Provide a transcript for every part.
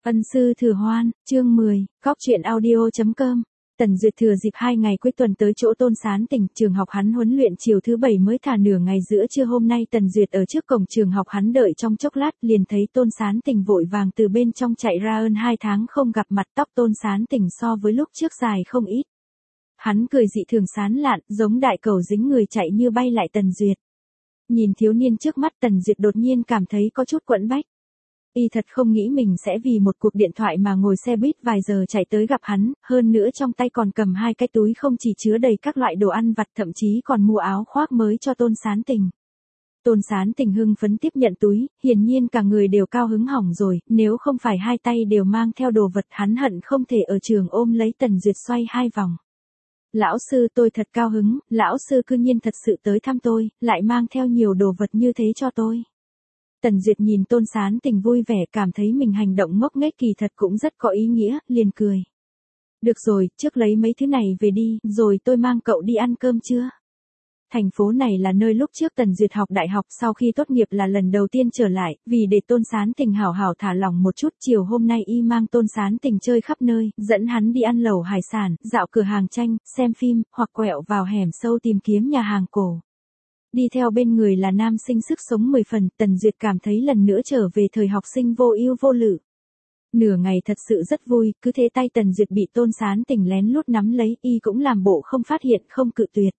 Ân sư thừa hoan, chương 10, góc truyện audio.com. Tần Duyệt thừa dịp 2 ngày cuối tuần tới chỗ Tôn Sán Tình, trường học hắn huấn luyện chiều thứ 7 mới thả nửa ngày giữa trưa hôm nay. Tần Duyệt ở trước cổng trường học hắn đợi trong chốc lát, liền thấy Tôn Sán Tình vội vàng từ bên trong chạy ra. 2 tháng không gặp mặt, tóc Tôn Sán Tình so với lúc trước dài không ít. Hắn cười dị thường sán lạn, giống đại cầu dính người chạy như bay lại Tần Duyệt. Nhìn thiếu niên trước mắt, Tần Duyệt đột nhiên cảm thấy có chút quẫn bách. Y thật không nghĩ mình sẽ vì một cuộc điện thoại mà ngồi xe buýt vài giờ chạy tới gặp hắn, hơn nữa trong tay còn cầm 2 cái túi không chỉ chứa đầy các loại đồ ăn vặt, thậm chí còn mua áo khoác mới cho Tôn Sán Tình. Tôn Sán Tình hưng phấn tiếp nhận túi, hiển nhiên cả người đều cao hứng hỏng rồi, nếu không phải 2 tay đều mang theo đồ vật, hắn hận không thể ở trường ôm lấy Tần Duyệt xoay 2 vòng. Lão sư, tôi thật cao hứng, lão sư cư nhiên thật sự tới thăm tôi, lại mang theo nhiều đồ vật như thế cho tôi. Tần Duyệt nhìn Tôn Sán Tình vui vẻ, cảm thấy mình hành động ngốc nghếch kỳ thật cũng rất có ý nghĩa, liền cười. Được rồi, trước lấy mấy thứ này về đi, rồi tôi mang cậu đi ăn cơm trưa. Thành phố này là nơi lúc trước Tần Duyệt học đại học, sau khi tốt nghiệp là lần đầu tiên trở lại, vì để Tôn Sán Tình hảo hảo thả lỏng một chút, chiều hôm nay y mang Tôn Sán Tình chơi khắp nơi, dẫn hắn đi ăn lẩu hải sản, dạo cửa hàng tranh, xem phim, hoặc quẹo vào hẻm sâu tìm kiếm nhà hàng cổ. Đi theo bên người là nam sinh sức sống 10 phần, Tần Duyệt cảm thấy lần nữa trở về thời học sinh vô ưu vô lự. Nửa ngày thật sự rất vui, cứ thế tay Tần Duyệt bị Tôn Sán Tình lén lút nắm lấy, y cũng làm bộ không phát hiện, không cự tuyệt.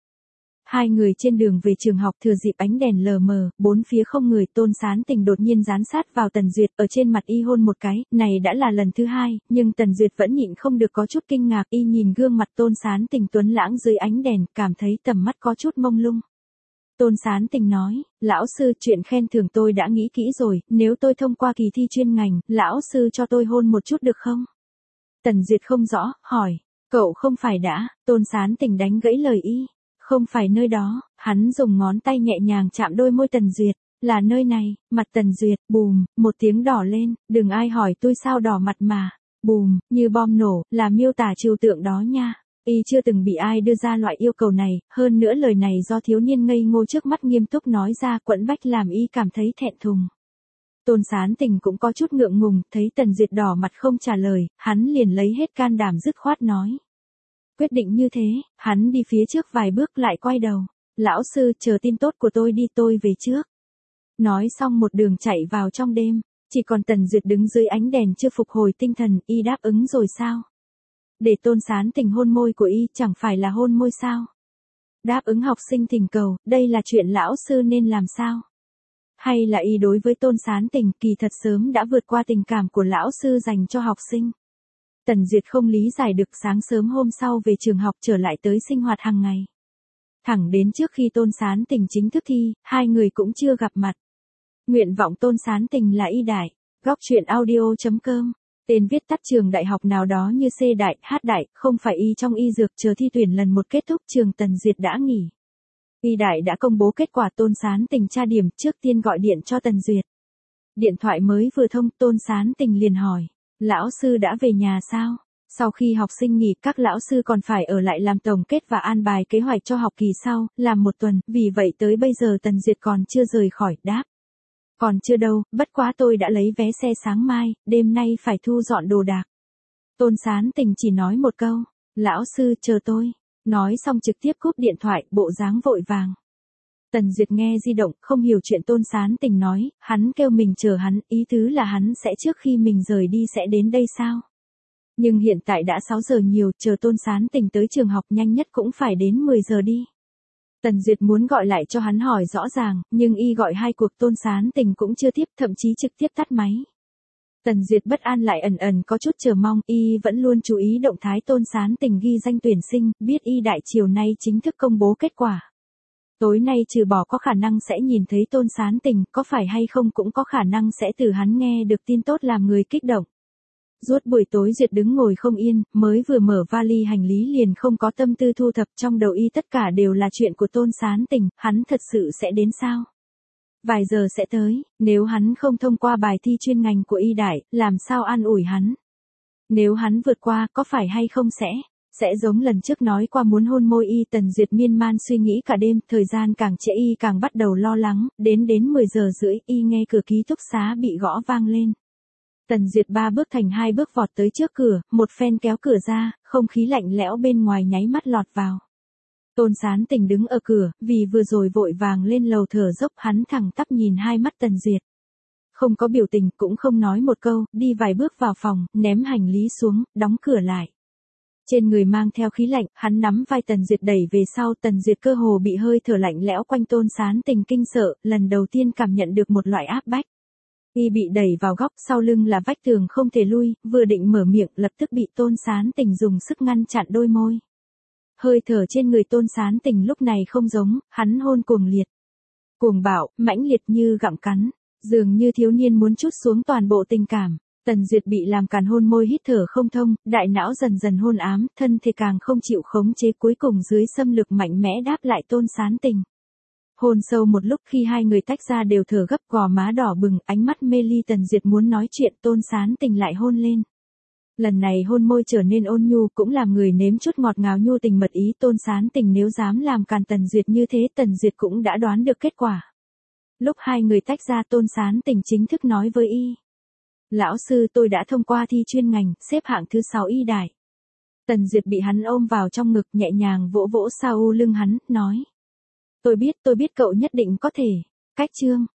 2 người trên đường về trường học, thừa dịp ánh đèn lờ mờ, 4 phía không người, Tôn Sán Tình đột nhiên dán sát vào Tần Duyệt, ở trên mặt y hôn một cái, này đã là lần thứ 2, nhưng Tần Duyệt vẫn nhịn không được có chút kinh ngạc, y nhìn gương mặt Tôn Sán Tình tuấn lãng dưới ánh đèn, cảm thấy tầm mắt có chút mông lung. Tôn Sán Tình nói, lão sư, chuyện khen thưởng tôi đã nghĩ kỹ rồi, nếu tôi thông qua kỳ thi chuyên ngành, lão sư cho tôi hôn một chút được không? Tần Duyệt không rõ, hỏi, cậu không phải đã, Tôn Sán Tình đánh gãy lời y, không phải nơi đó, hắn dùng ngón tay nhẹ nhàng chạm đôi môi Tần Duyệt, là nơi này, mặt Tần Duyệt, bùm, một tiếng đỏ lên, đừng ai hỏi tôi sao đỏ mặt mà, bùm, như bom nổ, là miêu tả trừu tượng đó nha. Y chưa từng bị ai đưa ra loại yêu cầu này, hơn nữa lời này do thiếu niên ngây ngô trước mắt nghiêm túc nói ra, quẫn bách làm y cảm thấy thẹn thùng. Tôn Sán Tình cũng có chút ngượng ngùng, thấy Tần Duyệt đỏ mặt không trả lời, hắn liền lấy hết can đảm dứt khoát nói. Quyết định như thế, hắn đi phía trước vài bước lại quay đầu. Lão sư, chờ tin tốt của tôi đi, tôi về trước. Nói xong một đường chạy vào trong đêm, chỉ còn Tần Duyệt đứng dưới ánh đèn chưa phục hồi tinh thần, y đáp ứng rồi sao? Để Tôn Sán Tình hôn môi của y chẳng phải là hôn môi sao? Đáp ứng học sinh thỉnh cầu, đây là chuyện lão sư nên làm sao? Hay là y đối với Tôn Sán Tình kỳ thật sớm đã vượt qua tình cảm của lão sư dành cho học sinh? Tần Duyệt không lý giải được, sáng sớm hôm sau về trường học trở lại tới sinh hoạt hàng ngày. Thẳng đến trước khi Tôn Sán Tình chính thức thi, 2 người cũng chưa gặp mặt. Nguyện vọng Tôn Sán Tình là y đại, góc truyện audio.com. Tên viết tắt trường đại học nào đó như C đại, H đại, không phải y trong y dược, chờ thi tuyển lần 1 kết thúc trường Tần Duyệt đã nghỉ. Y đại đã công bố kết quả, Tôn Sán Tình tra điểm, trước tiên gọi điện cho Tần Duyệt. Điện thoại mới vừa thông, Tôn Sán Tình liền hỏi, lão sư đã về nhà sao? Sau khi học sinh nghỉ, các lão sư còn phải ở lại làm tổng kết và an bài kế hoạch cho học kỳ sau, làm 1 tuần, vì vậy tới bây giờ Tần Duyệt còn chưa rời khỏi, đáp. Còn chưa đâu, bất quá tôi đã lấy vé xe sáng mai, đêm nay phải thu dọn đồ đạc. Tôn Sán Tình chỉ nói một câu, lão sư chờ tôi, nói xong trực tiếp cúp điện thoại, bộ dáng vội vàng. Tần Duyệt nghe di động, không hiểu chuyện Tôn Sán Tình nói, hắn kêu mình chờ hắn, ý tứ là hắn sẽ trước khi mình rời đi sẽ đến đây sao? Nhưng hiện tại đã 6 giờ nhiều, chờ Tôn Sán Tình tới trường học nhanh nhất cũng phải đến 10 giờ đi. Tần Duyệt muốn gọi lại cho hắn hỏi rõ ràng, nhưng y gọi 2 cuộc Tôn Sán Tình cũng chưa tiếp, thậm chí trực tiếp tắt máy. Tần Duyệt bất an lại ẩn ẩn có chút chờ mong, y vẫn luôn chú ý động thái Tôn Sán Tình ghi danh tuyển sinh, biết y đại chiều nay chính thức công bố kết quả. Tối nay trừ bỏ có khả năng sẽ nhìn thấy Tôn Sán Tình, có phải hay không cũng có khả năng sẽ từ hắn nghe được tin tốt làm người kích động. Suốt buổi tối Duyệt đứng ngồi không yên, mới vừa mở vali hành lý liền không có tâm tư thu thập, trong đầu y tất cả đều là chuyện của Tôn Sán Tình, hắn thật sự sẽ đến sao? Vài giờ sẽ tới, nếu hắn không thông qua bài thi chuyên ngành của y đại, làm sao an ủi hắn? Nếu hắn vượt qua, có phải hay không sẽ giống lần trước nói qua muốn hôn môi y. Tần Duyệt miên man suy nghĩ cả đêm, thời gian càng trễ y càng bắt đầu lo lắng, đến 10 giờ rưỡi, y nghe cửa ký túc xá bị gõ vang lên. Tần Duyệt 3 bước thành 2 bước vọt tới trước cửa, một phen kéo cửa ra, không khí lạnh lẽo bên ngoài nháy mắt lọt vào. Tôn Sán Tình đứng ở cửa, vì vừa rồi vội vàng lên lầu thở dốc, hắn thẳng tắp nhìn hai mắt Tần Duyệt. Không có biểu tình, cũng không nói một câu, đi vài bước vào phòng, ném hành lý xuống, đóng cửa lại. Trên người mang theo khí lạnh, hắn nắm vai Tần Duyệt đẩy về sau, Tần Duyệt cơ hồ bị hơi thở lạnh lẽo quanh Tôn Sán Tình kinh sợ, lần đầu tiên cảm nhận được một loại áp bách. Y bị đẩy vào góc, sau lưng là vách tường không thể lui, vừa định mở miệng, lập tức bị Tôn Sán Tình dùng sức ngăn chặn đôi môi. Hơi thở trên người Tôn Sán Tình lúc này không giống, hắn hôn cuồng liệt. Cuồng bạo, mãnh liệt như gặm cắn, dường như thiếu niên muốn trút xuống toàn bộ tình cảm. Tần Duyệt bị làm càn hôn môi hít thở không thông, đại não dần dần hôn ám, thân thể càng không chịu khống chế, cuối cùng dưới xâm lực mạnh mẽ đáp lại Tôn Sán Tình. Hôn sâu một lúc, khi hai người tách ra đều thở gấp, gò má đỏ bừng, ánh mắt mê ly. Tần Duyệt muốn nói chuyện, Tôn Sán Tình lại hôn lên. Lần này hôn môi trở nên ôn nhu, cũng làm người nếm chút ngọt ngào nhu tình mật ý. Tôn Sán Tình nếu dám làm càn Tần Duyệt như thế, Tần Duyệt cũng đã đoán được kết quả. Lúc hai người tách ra, Tôn Sán Tình chính thức nói với y. Lão sư, tôi đã thông qua thi chuyên ngành, xếp hạng thứ 6 y đại. Tần Duyệt bị hắn ôm vào trong ngực, nhẹ nhàng vỗ vỗ sau lưng hắn, nói. Tôi biết cậu nhất định có thể. Cách chương.